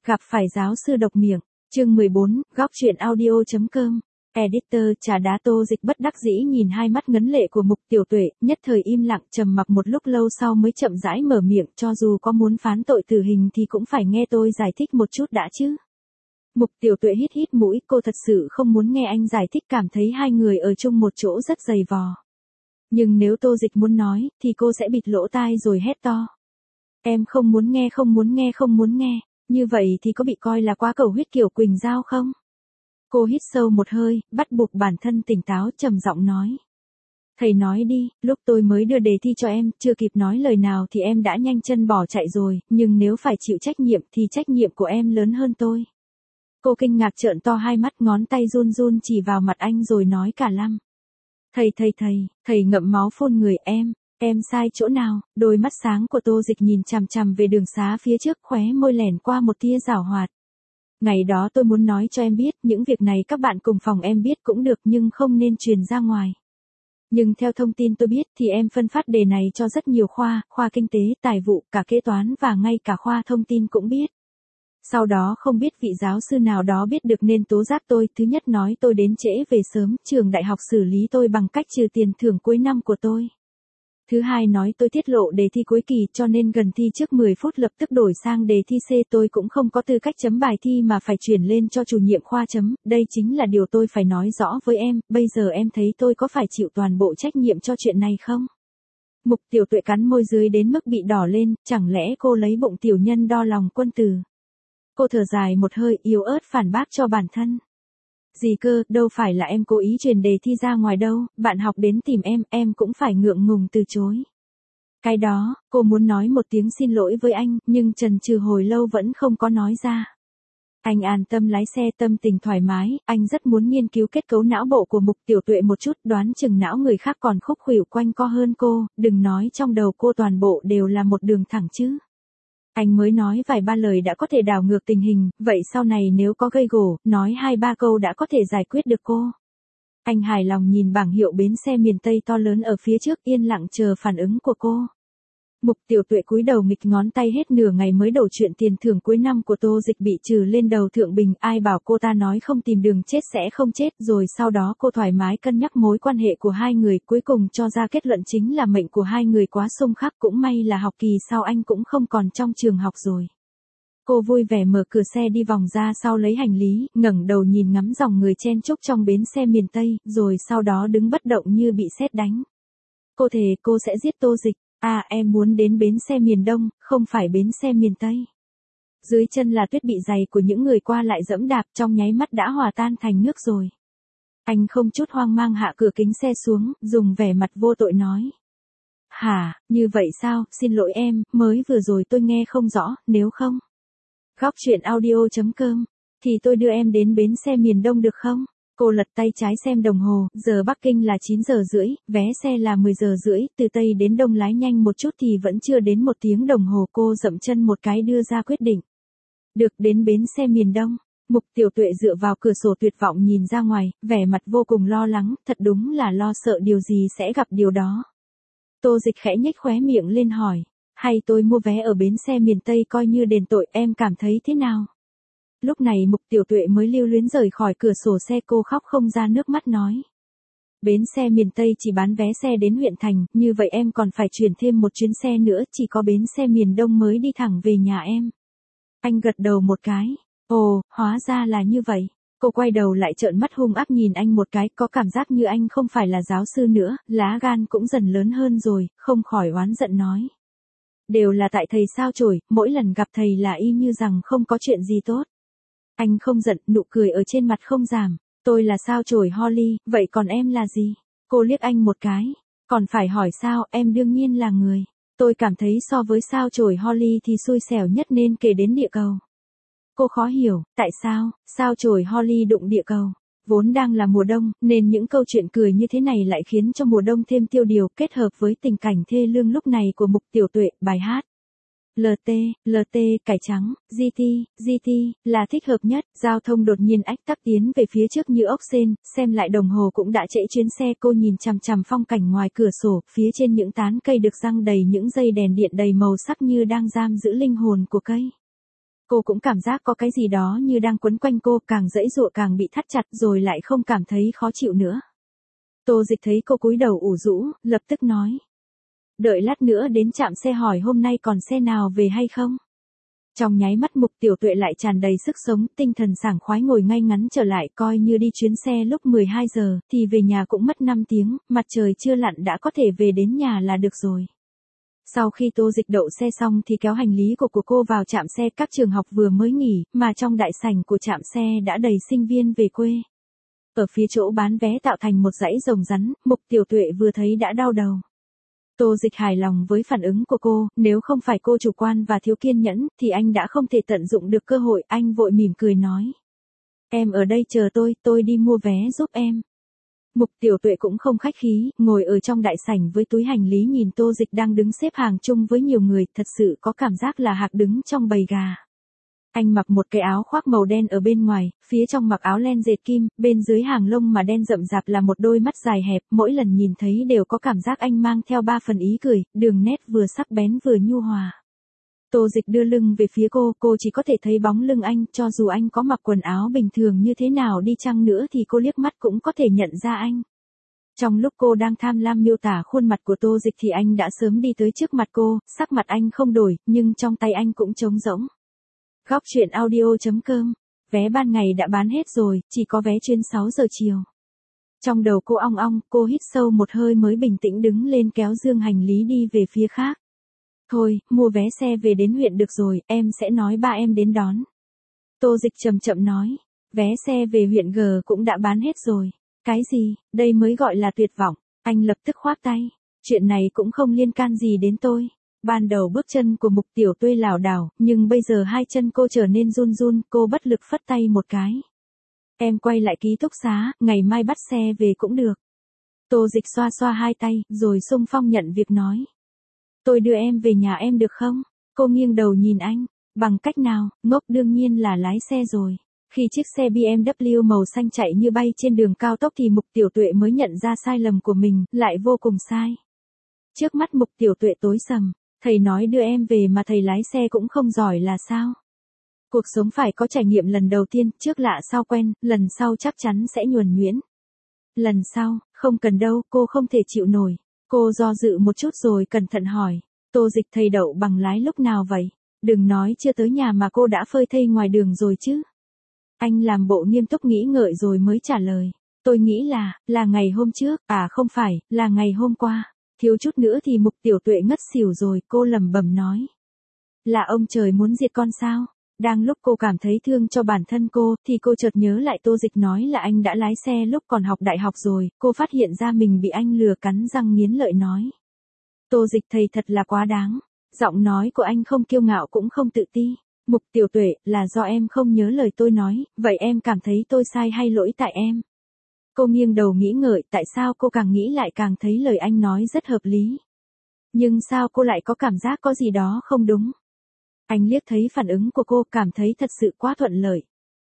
Gặp phải giáo sư độc miệng. Chương 14, góc truyện audio.com. Editor trà đá. Tô Dịch bất đắc dĩ nhìn hai mắt ngấn lệ của Mục Tiểu Tuệ, nhất thời im lặng trầm mặc một lúc lâu sau mới chậm rãi mở miệng, cho dù có muốn phán tội tử hình thì cũng phải nghe tôi giải thích một chút đã chứ. Mục Tiểu Tuệ hít hít mũi, cô thật sự không muốn nghe anh giải thích, cảm thấy hai người ở chung một chỗ rất dày vò. Nhưng nếu Tô Dịch muốn nói, thì cô sẽ bịt lỗ tai rồi hét to. Em không muốn nghe, không muốn nghe, không muốn nghe. Như vậy thì có bị coi là quá cầu huyết kiểu Quỳnh Giao không? Cô hít sâu một hơi, bắt buộc bản thân tỉnh táo, trầm giọng nói. Thầy nói đi, lúc tôi mới đưa đề thi cho em, chưa kịp nói lời nào thì em đã nhanh chân bỏ chạy rồi, nhưng nếu phải chịu trách nhiệm thì trách nhiệm của em lớn hơn tôi. Cô kinh ngạc trợn to hai mắt, ngón tay run run chỉ vào mặt anh rồi nói cả lăm. Thầy ngậm máu phun người em sai chỗ nào? Đôi mắt sáng của Tô Dịch nhìn chằm chằm về đường xá phía trước, khóe môi lẻn qua một tia giảo hoạt. Ngày đó tôi muốn nói cho em biết, những việc này các bạn cùng phòng em biết cũng được nhưng không nên truyền ra ngoài. Nhưng theo thông tin tôi biết thì em phân phát đề này cho rất nhiều khoa kinh tế, tài vụ, cả kế toán và ngay cả khoa thông tin cũng biết. Sau đó không biết vị giáo sư nào đó biết được nên tố giác tôi, thứ nhất nói tôi đến trễ về sớm, trường đại học xử lý tôi bằng cách trừ tiền thưởng cuối năm của tôi. Thứ hai nói tôi tiết lộ đề thi cuối kỳ cho nên gần thi trước 10 phút lập tức đổi sang đề thi C, tôi cũng không có tư cách chấm bài thi mà phải chuyển lên cho chủ nhiệm khoa chấm, đây chính là điều tôi phải nói rõ với em, bây giờ em thấy tôi có phải chịu toàn bộ trách nhiệm cho chuyện này không? Mục Tiểu Tuệ cắn môi dưới đến mức bị đỏ lên, chẳng lẽ cô lấy bụng tiểu nhân đo lòng quân tử? Cô thở dài một hơi, yếu ớt phản bác cho bản thân. Gì cơ, đâu phải là em cố ý truyền đề thi ra ngoài đâu, bạn học đến tìm em cũng phải ngượng ngùng từ chối. Cái đó, cô muốn nói một tiếng xin lỗi với anh, nhưng chần chừ hồi lâu vẫn không có nói ra. Anh an tâm lái xe, tâm tình thoải mái, anh rất muốn nghiên cứu kết cấu não bộ của Mục Tiểu Tuệ một chút, đoán chừng não người khác còn khúc khuỷu quanh co hơn cô, đừng nói trong đầu cô toàn bộ đều là một đường thẳng chứ. Anh mới nói vài ba lời đã có thể đảo ngược tình hình, vậy sau này nếu có gây gổ, nói hai ba câu đã có thể giải quyết được cô. Anh hài lòng nhìn bảng hiệu bến xe miền Tây to lớn ở phía trước, yên lặng chờ phản ứng của cô. Mục Tiểu Tuệ cúi đầu nghịch ngón tay, hết nửa ngày mới đổ chuyện tiền thưởng cuối năm của Tô Dịch bị trừ lên đầu thượng bình, ai bảo cô ta nói không tìm đường chết sẽ không chết, rồi sau đó cô thoải mái cân nhắc mối quan hệ của hai người, cuối cùng cho ra kết luận chính là mệnh của hai người quá xung khắc, cũng may là học kỳ sau anh cũng không còn trong trường học rồi. Cô vui vẻ mở cửa xe đi vòng ra sau lấy hành lý, ngẩng đầu nhìn ngắm dòng người chen chúc trong bến xe miền Tây, rồi sau đó đứng bất động như bị sét đánh. Cô thề cô sẽ giết Tô Dịch. À, em muốn đến bến xe miền Đông, không phải bến xe miền Tây. Dưới chân là tuyết bị dày của những người qua lại dẫm đạp, trong nháy mắt đã hòa tan thành nước rồi. Anh không chút hoang mang hạ cửa kính xe xuống, dùng vẻ mặt vô tội nói. Hả, như vậy sao, xin lỗi em, mới vừa rồi tôi nghe không rõ, nếu không. Góc truyện audio.com, thì tôi đưa em đến bến xe miền Đông được không? Cô lật tay trái xem đồng hồ, giờ Bắc Kinh là 9 giờ rưỡi, vé xe là 10 giờ rưỡi, từ Tây đến Đông lái nhanh một chút thì vẫn chưa đến 1 tiếng đồng hồ, cô dậm chân một cái đưa ra quyết định. Được, đến bến xe miền Đông. Mục Tiểu Tuệ dựa vào cửa sổ tuyệt vọng nhìn ra ngoài, vẻ mặt vô cùng lo lắng, thật đúng là lo sợ điều gì sẽ gặp điều đó. Tô Dịch khẽ nhếch khóe miệng lên hỏi, hay tôi mua vé ở bến xe miền Tây coi như đền tội, em cảm thấy thế nào? Lúc này Mục Tiểu Tuệ mới lưu luyến rời khỏi cửa sổ xe, cô khóc không ra nước mắt nói. Bến xe miền Tây chỉ bán vé xe đến huyện thành, như vậy em còn phải chuyển thêm một chuyến xe nữa, chỉ có bến xe miền Đông mới đi thẳng về nhà em. Anh gật đầu một cái. Ồ, hóa ra là như vậy. Cô quay đầu lại trợn mắt hung ác nhìn anh một cái, có cảm giác như anh không phải là giáo sư nữa, lá gan cũng dần lớn hơn rồi, không khỏi oán giận nói. Đều là tại thầy sao chổi, mỗi lần gặp thầy là y như rằng không có chuyện gì tốt. Anh không giận, nụ cười ở trên mặt không giảm. Tôi là sao chổi Holly, vậy còn em là gì? Cô liếc anh một cái. Còn phải hỏi sao, em đương nhiên là người. Tôi cảm thấy so với sao chổi Holly thì xui xẻo nhất nên kể đến địa cầu. Cô khó hiểu, tại sao chổi Holly đụng địa cầu? Vốn đang là mùa đông, nên những câu chuyện cười như thế này lại khiến cho mùa đông thêm tiêu điều, kết hợp với tình cảnh thê lương lúc này của Mục Tiểu Tuệ, bài hát. LT, cải trắng, GT, là thích hợp nhất, giao thông đột nhiên ách tắc tiến về phía trước như ốc sên, xem lại đồng hồ cũng đã trễ chuyến xe, cô nhìn chằm chằm phong cảnh ngoài cửa sổ, phía trên những tán cây được răng đầy những dây đèn điện đầy màu sắc như đang giam giữ linh hồn của cây. Cô cũng cảm giác có cái gì đó như đang quấn quanh cô, càng giãy giụa càng bị thắt chặt rồi lại không cảm thấy khó chịu nữa. Tô Dịch thấy cô cúi đầu ủ rũ, lập tức nói. Đợi lát nữa đến trạm xe hỏi hôm nay còn xe nào về hay không. Trong nháy mắt Mục Tiểu Tuệ lại tràn đầy sức sống, tinh thần sảng khoái ngồi ngay ngắn trở lại, coi như đi chuyến xe lúc 12 giờ, thì về nhà cũng mất 5 tiếng, mặt trời chưa lặn đã có thể về đến nhà là được rồi. Sau khi Tô Dịch đậu xe xong thì kéo hành lý của cô vào trạm xe, các trường học vừa mới nghỉ, mà trong đại sảnh của trạm xe đã đầy sinh viên về quê. Ở phía chỗ bán vé tạo thành một dãy rồng rắn, Mục Tiểu Tuệ vừa thấy đã đau đầu. Tô Dịch hài lòng với phản ứng của cô, nếu không phải cô chủ quan và thiếu kiên nhẫn, thì anh đã không thể tận dụng được cơ hội, anh vội mỉm cười nói. Em ở đây chờ tôi đi mua vé giúp em. Mục Tiểu Tuệ cũng không khách khí, ngồi ở trong đại sảnh với túi hành lý nhìn Tô Dịch đang đứng xếp hàng chung với nhiều người, thật sự có cảm giác là hạc đứng trong bầy gà. Anh mặc một cái áo khoác màu đen ở bên ngoài, phía trong mặc áo len dệt kim, bên dưới hàng lông mà đen rậm rạp là một đôi mắt dài hẹp, mỗi lần nhìn thấy đều có cảm giác anh mang theo 3 phần ý cười, đường nét vừa sắc bén vừa nhu hòa. Tô Dịch đưa lưng về phía cô chỉ có thể thấy bóng lưng anh, cho dù anh có mặc quần áo bình thường như thế nào đi chăng nữa thì cô liếc mắt cũng có thể nhận ra anh. Trong lúc cô đang tham lam miêu tả khuôn mặt của Tô Dịch thì anh đã sớm đi tới trước mặt cô, sắc mặt anh không đổi, nhưng trong tay anh cũng trống rỗng. Góc truyện audio.com, vé ban ngày đã bán hết rồi, chỉ có vé chuyến 6 giờ chiều. Trong đầu cô ong ong, cô hít sâu một hơi mới bình tĩnh đứng lên kéo dương hành lý đi về phía khác. Thôi, mua vé xe về đến huyện được rồi, em sẽ nói ba em đến đón. Tô Dịch chậm chậm nói, vé xe về huyện G cũng đã bán hết rồi. Cái gì, đây mới gọi là tuyệt vọng, anh lập tức khoát tay. Chuyện này cũng không liên can gì đến tôi. Ban đầu bước chân của Mục Tiểu Tuệ lảo đảo, nhưng bây giờ hai chân cô trở nên run run, cô bất lực phất tay một cái. Em quay lại ký túc xá, ngày mai bắt xe về cũng được. Tô Dịch xoa xoa hai tay, rồi xung phong nhận việc nói. Tôi đưa em về nhà em được không? Cô nghiêng đầu nhìn anh, bằng cách nào, ngốc đương nhiên là lái xe rồi. Khi chiếc xe BMW màu xanh chạy như bay trên đường cao tốc thì Mục Tiểu Tuệ mới nhận ra sai lầm của mình, lại vô cùng sai. Trước mắt Mục Tiểu Tuệ tối sầm. Thầy nói đưa em về mà thầy lái xe cũng không giỏi là sao? Cuộc sống phải có trải nghiệm lần đầu tiên, trước lạ sau quen, lần sau chắc chắn sẽ nhuần nhuyễn. Lần sau, không cần đâu, cô không thể chịu nổi. Cô do dự một chút rồi cẩn thận hỏi. Tô Dịch thầy đậu bằng lái lúc nào vậy? Đừng nói chưa tới nhà mà cô đã phơi thây ngoài đường rồi chứ. Anh làm bộ nghiêm túc nghĩ ngợi rồi mới trả lời. Tôi nghĩ là ngày hôm trước, không phải, là ngày hôm qua. Thiếu chút nữa thì Mục Tiểu Tuệ ngất xỉu rồi, cô lẩm bẩm nói. Là ông trời muốn diệt con sao? Đang lúc cô cảm thấy thương cho bản thân cô, thì cô chợt nhớ lại Tô Dịch nói là anh đã lái xe lúc còn học đại học rồi, cô phát hiện ra mình bị anh lừa, cắn răng nghiến lợi nói. Tô Dịch thầy thật là quá đáng. Giọng nói của anh không kiêu ngạo cũng không tự ti. Mục Tiểu Tuệ, là do em không nhớ lời tôi nói, vậy em cảm thấy tôi sai hay lỗi tại em? Cô nghiêng đầu nghĩ ngợi, tại sao cô càng nghĩ lại càng thấy lời anh nói rất hợp lý. Nhưng sao cô lại có cảm giác có gì đó không đúng? Anh liếc thấy phản ứng của cô, cảm thấy thật sự quá thuận lợi.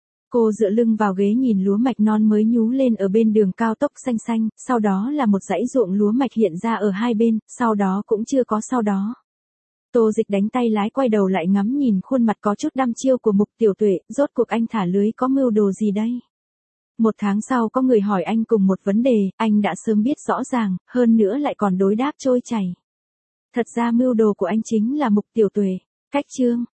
Cô dựa lưng vào ghế nhìn lúa mạch non mới nhú lên ở bên đường cao tốc xanh xanh, sau đó là một dãy ruộng lúa mạch hiện ra ở hai bên, sau đó cũng chưa có sau đó. Tô Dịch đánh tay lái quay đầu lại ngắm nhìn khuôn mặt có chút đăm chiêu của Mục Tiểu Tuệ, rốt cuộc anh thả lưới có mưu đồ gì đây? 1 tháng sau có người hỏi anh cùng một vấn đề, anh đã sớm biết rõ ràng, hơn nữa lại còn đối đáp trôi chảy. Thật ra mưu đồ của anh chính là Mục Tiểu Tuệ. Cách chương